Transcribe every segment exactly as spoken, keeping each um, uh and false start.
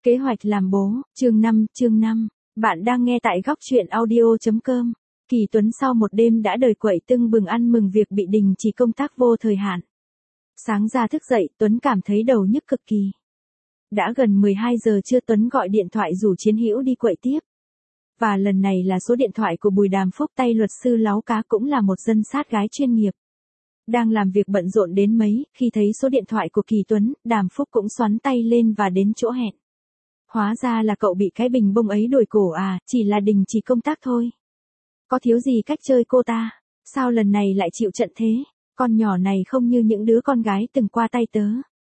Kế hoạch làm bố, chương năm, chương năm. Bạn đang nghe tại góc truyện audio chấm com. Kỳ Tuấn sau một đêm đã đời quậy tưng bừng ăn mừng việc bị đình chỉ công tác vô thời hạn. Sáng ra thức dậy, Tuấn cảm thấy đầu nhức cực kỳ. Đã gần mười hai giờ trưa, Tuấn gọi điện thoại rủ Chiến Hữu đi quậy tiếp. Và lần này là số điện thoại của Bùi Đàm Phúc, tay luật sư láu cá, cũng là một dân sát gái chuyên nghiệp. Đang làm việc bận rộn đến mấy, khi thấy số điện thoại của Kỳ Tuấn, Đàm Phúc cũng xoắn tay lên và đến chỗ hẹn. Hóa ra là cậu bị cái bình bông ấy đuổi cổ à, chỉ là đình chỉ công tác thôi. Có thiếu gì cách chơi cô ta, sao lần này lại chịu trận thế, con nhỏ này không như những đứa con gái từng qua tay tớ.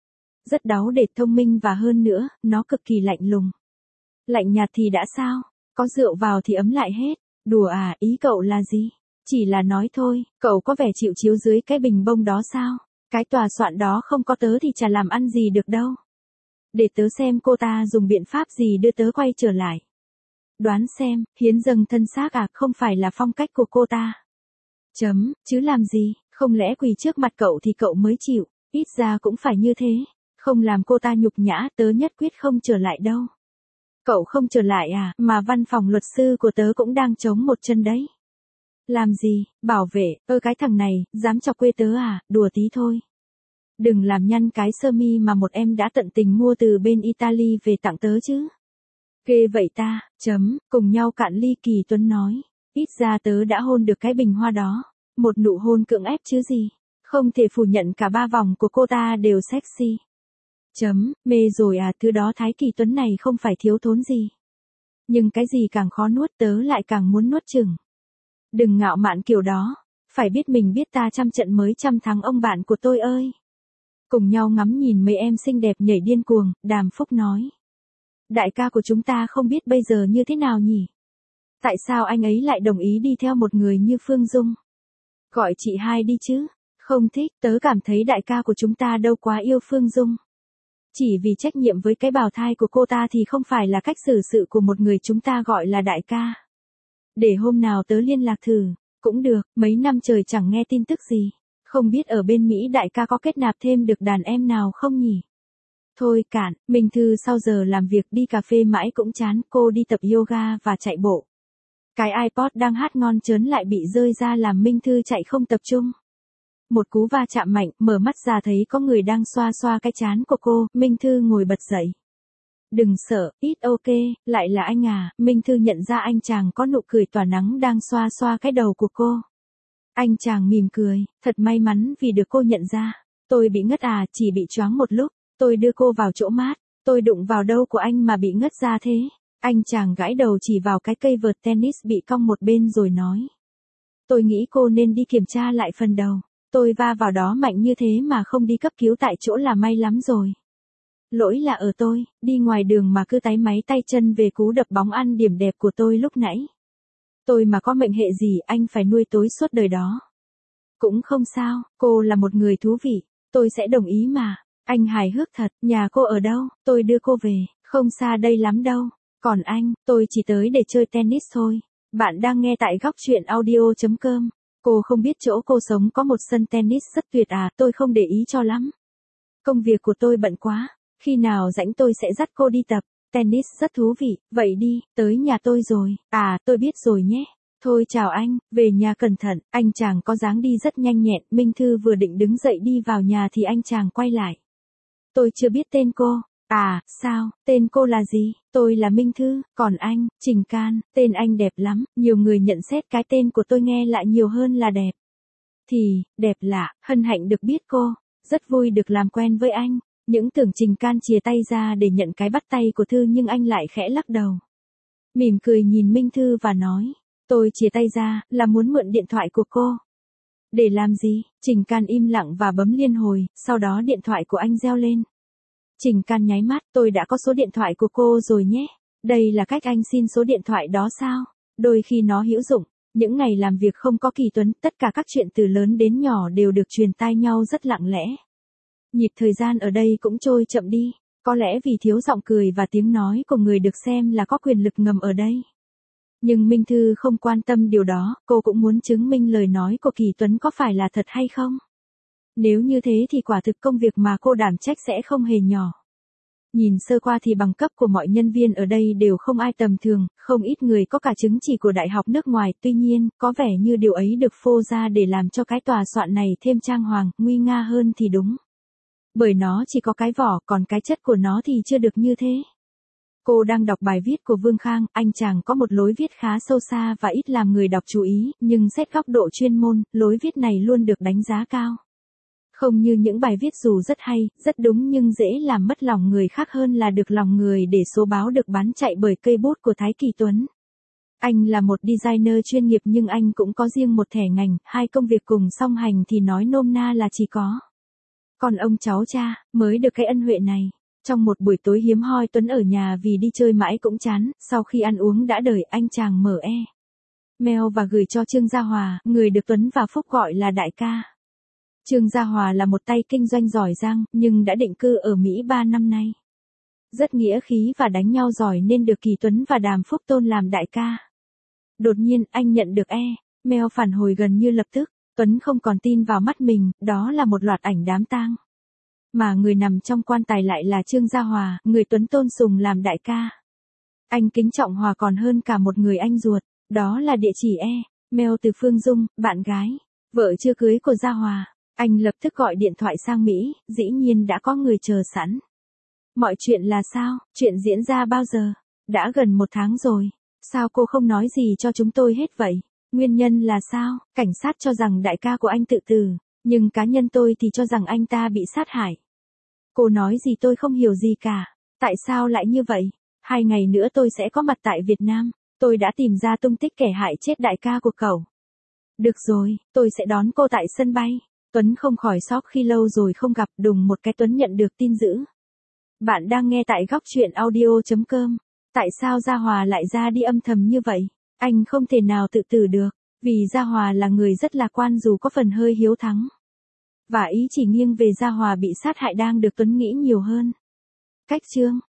Rất đáo để, thông minh và hơn nữa, nó cực kỳ lạnh lùng. Lạnh nhạt thì đã sao, có rượu vào thì ấm lại hết, đùa à, ý cậu là gì? Chỉ là nói thôi, cậu có vẻ chịu chiếu dưới cái bình bông đó sao? Cái tòa soạn đó không có tớ thì chả làm ăn gì được đâu. Để tớ xem cô ta dùng biện pháp gì đưa tớ quay trở lại. Đoán xem, hiến dâng thân xác à, không phải là phong cách của cô ta. Chấm, chứ làm gì, không lẽ quỳ trước mặt cậu thì cậu mới chịu, ít ra cũng phải như thế. Không làm cô ta nhục nhã, tớ nhất quyết không trở lại đâu. Cậu không trở lại à, mà văn phòng luật sư của tớ cũng đang chống một chân đấy. Làm gì, bảo vệ, ơ cái thằng này, dám chọc quê tớ à, đùa tí thôi. Đừng làm nhăn cái sơ mi mà một em đã tận tình mua từ bên Italy về tặng tớ chứ. Ghê vậy ta, chấm, cùng nhau cạn ly. Kỳ Tuấn nói, ít ra tớ đã hôn được cái bình hoa đó. Một nụ hôn cưỡng ép chứ gì. Không thể phủ nhận cả ba vòng của cô ta đều sexy. Chấm, mê rồi à, thứ đó Thái Kỳ Tuấn này không phải thiếu thốn gì. Nhưng cái gì càng khó nuốt tớ lại càng muốn nuốt chừng. Đừng ngạo mạn kiểu đó, phải biết mình biết ta trăm trận mới trăm thắng ông bạn của tôi ơi. Cùng nhau ngắm nhìn mấy em xinh đẹp nhảy điên cuồng, Đàm Phúc nói. Đại ca của chúng ta không biết bây giờ như thế nào nhỉ? Tại sao anh ấy lại đồng ý đi theo một người như Phương Dung? Gọi chị hai đi chứ. Không thích, tớ cảm thấy đại ca của chúng ta đâu quá yêu Phương Dung. Chỉ vì trách nhiệm với cái bào thai của cô ta thì không phải là cách xử sự của một người chúng ta gọi là đại ca. Để hôm nào tớ liên lạc thử, cũng được, mấy năm trời chẳng nghe tin tức gì. Không biết ở bên Mỹ đại ca có kết nạp thêm được đàn em nào không nhỉ? Thôi cạn, Minh Thư sau giờ làm việc đi cà phê mãi cũng chán, cô đi tập yoga và chạy bộ. Cái iPod đang hát ngon chớn lại bị rơi ra làm Minh Thư chạy không tập trung. Một cú va chạm mạnh, mở mắt ra thấy có người đang xoa xoa cái trán của cô, Minh Thư ngồi bật dậy. Đừng sợ, ít ok, lại là anh à, Minh Thư nhận ra anh chàng có nụ cười tỏa nắng đang xoa xoa cái đầu của cô. Anh chàng mỉm cười, thật may mắn vì được cô nhận ra. Tôi bị ngất à, chỉ bị choáng một lúc, tôi đưa cô vào chỗ mát, tôi đụng vào đâu của anh mà bị ngất ra thế? Anh chàng gãi đầu chỉ vào cái cây vợt tennis bị cong một bên rồi nói. Tôi nghĩ cô nên đi kiểm tra lại phần đầu, tôi va vào đó mạnh như thế mà không đi cấp cứu tại chỗ là may lắm rồi. Lỗi là ở tôi, đi ngoài đường mà cứ táy máy tay chân về cú đập bóng ăn điểm đẹp của tôi lúc nãy. Tôi mà có mệnh hệ gì anh phải nuôi tối suốt đời đó. Cũng không sao, cô là một người thú vị, tôi sẽ đồng ý mà. Anh hài hước thật, nhà cô ở đâu, tôi đưa cô về, không xa đây lắm đâu. Còn anh, tôi chỉ tới để chơi tennis thôi. Bạn đang nghe tại góc truyện audio chấm com. Cô không biết chỗ cô sống có một sân tennis rất tuyệt à, tôi không để ý cho lắm. Công việc của tôi bận quá, khi nào rảnh tôi sẽ dắt cô đi tập. Tennis rất thú vị, vậy đi, tới nhà tôi rồi. À, tôi biết rồi nhé. Thôi chào anh, về nhà cẩn thận. Anh chàng có dáng đi rất nhanh nhẹn, Minh Thư vừa định đứng dậy đi vào nhà thì anh chàng quay lại. Tôi chưa biết tên cô. À, sao, tên cô là gì? Tôi là Minh Thư, còn anh, Trình Can, tên anh đẹp lắm, nhiều người nhận xét cái tên của tôi nghe lại nhiều hơn là đẹp. Thì, đẹp lạ, hân hạnh được biết cô, rất vui được làm quen với anh. Những tưởng Trình Can chìa tay ra để nhận cái bắt tay của Thư nhưng anh lại khẽ lắc đầu. Mỉm cười nhìn Minh Thư và nói, tôi chìa tay ra, là muốn mượn điện thoại của cô. Để làm gì? Trình Can im lặng và bấm liên hồi, sau đó điện thoại của anh reo lên. Trình Can nháy mắt, tôi đã có số điện thoại của cô rồi nhé. Đây là cách anh xin số điện thoại đó sao? Đôi khi nó hữu dụng. Những ngày làm việc không có Kỳ Tuấn, tất cả các chuyện từ lớn đến nhỏ đều được truyền tai nhau rất lặng lẽ. Nhịp thời gian ở đây cũng trôi chậm đi, có lẽ vì thiếu giọng cười và tiếng nói của người được xem là có quyền lực ngầm ở đây. Nhưng Minh Thư không quan tâm điều đó, cô cũng muốn chứng minh lời nói của Kỳ Tuấn có phải là thật hay không. Nếu như thế thì quả thực công việc mà cô đảm trách sẽ không hề nhỏ. Nhìn sơ qua thì bằng cấp của mọi nhân viên ở đây đều không ai tầm thường, không ít người có cả chứng chỉ của đại học nước ngoài, tuy nhiên, có vẻ như điều ấy được phô ra để làm cho cái tòa soạn này thêm trang hoàng, nguy nga hơn thì đúng. Bởi nó chỉ có cái vỏ, còn cái chất của nó thì chưa được như thế. Cô đang đọc bài viết của Vương Khang, anh chàng có một lối viết khá sâu xa và ít làm người đọc chú ý, nhưng xét góc độ chuyên môn, lối viết này luôn được đánh giá cao. Không như những bài viết dù rất hay, rất đúng nhưng dễ làm mất lòng người khác hơn là được lòng người để số báo được bán chạy bởi cây bút của Thái Kỳ Tuấn. Anh là một designer chuyên nghiệp nhưng anh cũng có riêng một thẻ ngành, hai công việc cùng song hành thì nói nôm na là chỉ có. Còn ông cháu cha, mới được cái ân huệ này. Trong một buổi tối hiếm hoi Tuấn ở nhà vì đi chơi mãi cũng chán, sau khi ăn uống đã đời anh chàng mở e mail và gửi cho Trương Gia Hòa, người được Tuấn và Phúc gọi là đại ca. Trương Gia Hòa là một tay kinh doanh giỏi giang, nhưng đã định cư ở Mỹ ba năm nay. Rất nghĩa khí và đánh nhau giỏi nên được Kỳ Tuấn và Đàm Phúc tôn làm đại ca. Đột nhiên anh nhận được e-mail phản hồi gần như lập tức, Tuấn không còn tin vào mắt mình, đó là một loạt ảnh đám tang. Mà người nằm trong quan tài lại là Trương Gia Hòa, người Tuấn tôn sùng làm đại ca. Anh kính trọng Hòa còn hơn cả một người anh ruột, đó là địa chỉ e-mail từ Phương Dung, bạn gái, vợ chưa cưới của Gia Hòa. Anh lập tức gọi điện thoại sang Mỹ, dĩ nhiên đã có người chờ sẵn. Mọi chuyện là sao, chuyện diễn ra bao giờ? Đã gần một tháng rồi. Sao cô không nói gì cho chúng tôi hết vậy? Nguyên nhân là sao? Cảnh sát cho rằng đại ca của anh tự tử, nhưng cá nhân tôi thì cho rằng anh ta bị sát hại. Cô nói gì tôi không hiểu gì cả. Tại sao lại như vậy? Hai ngày nữa tôi sẽ có mặt tại Việt Nam. Tôi đã tìm ra tung tích kẻ hại chết đại ca của cậu. Được rồi, tôi sẽ đón cô tại sân bay. Tuấn không khỏi sốc khi lâu rồi không gặp, đùng một cái Tuấn nhận được tin dữ. Bạn đang nghe tại góc chuyện audio chấm com. Tại sao Gia Hòa lại ra đi âm thầm như vậy? Anh không thể nào tự tử được, vì Gia Hòa là người rất lạc quan dù có phần hơi hiếu thắng. Và ý chỉ nghiêng về Gia Hòa bị sát hại đang được Tuấn nghĩ nhiều hơn. Cách chương